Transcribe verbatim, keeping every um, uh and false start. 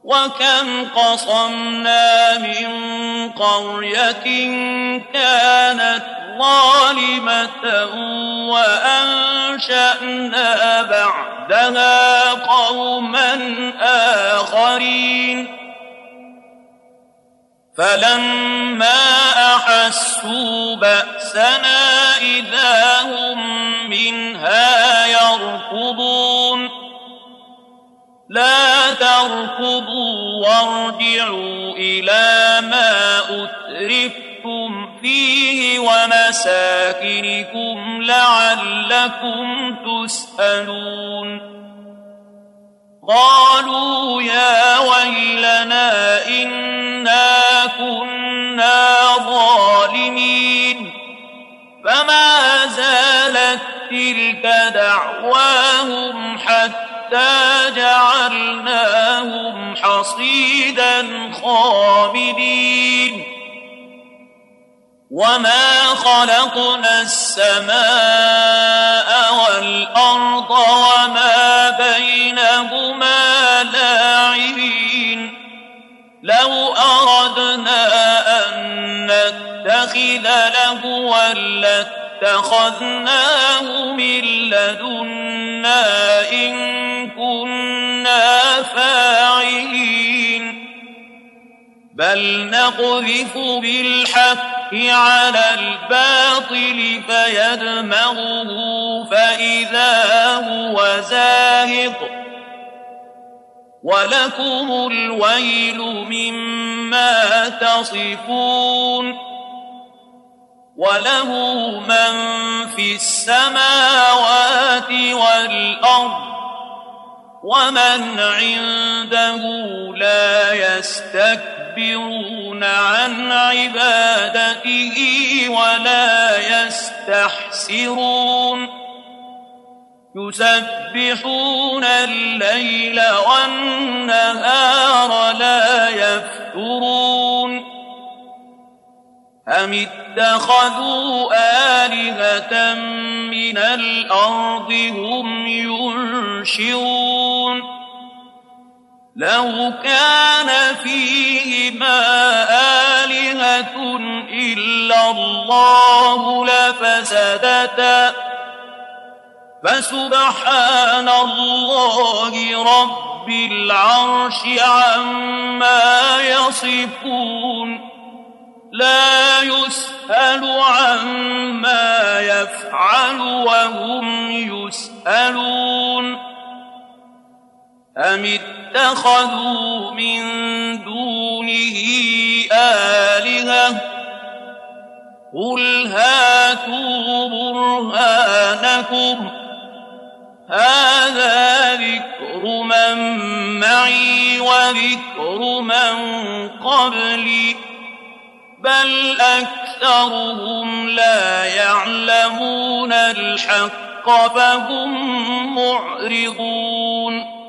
وكم قصمنا من قرية كانت ظالمة وأنشأنا بعدها قوما آخرين فلما أحسوا بأسنا إذا هم منها يركضون لا تركضوا وارجعوا إلى ما أترفتم فيه ومساكنكم لعلكم تسألون قالوا يا ويلنا إنا كنا ظالمين فما زالت تلك دعواهم حتى جعلناهم حصيدا خامدين وما خلقنا السماء والأرض وما بينهما لاعبين لو أردنا أن نتخذ لهوا لاتخذناه من لدنا إن كنا فاعلين بل نقذف بالحق على الباطل فيدمغه فإذا هو زاهق ولكم الويل مما تصفون وله من في السماوات والأرض ومن عنده لا يستكبرون عن عبادته ولا يستحسرون يسبحون الليل والنهار لا يفترون أم اتخذوا آلهة من الأرض هم ينشرون لو كان فيهما آلهة إلا الله لفسدتا فسبحان الله رب العرش عما يصفون لا يسأل عما يفعل وهم يسألون أم اتخذوا من دونه آلهة قل هاتوا برهانكم هذا ذكر من معي وذكر من قبلي بل أكثرهم لا يعلمون الحق فهم معرضون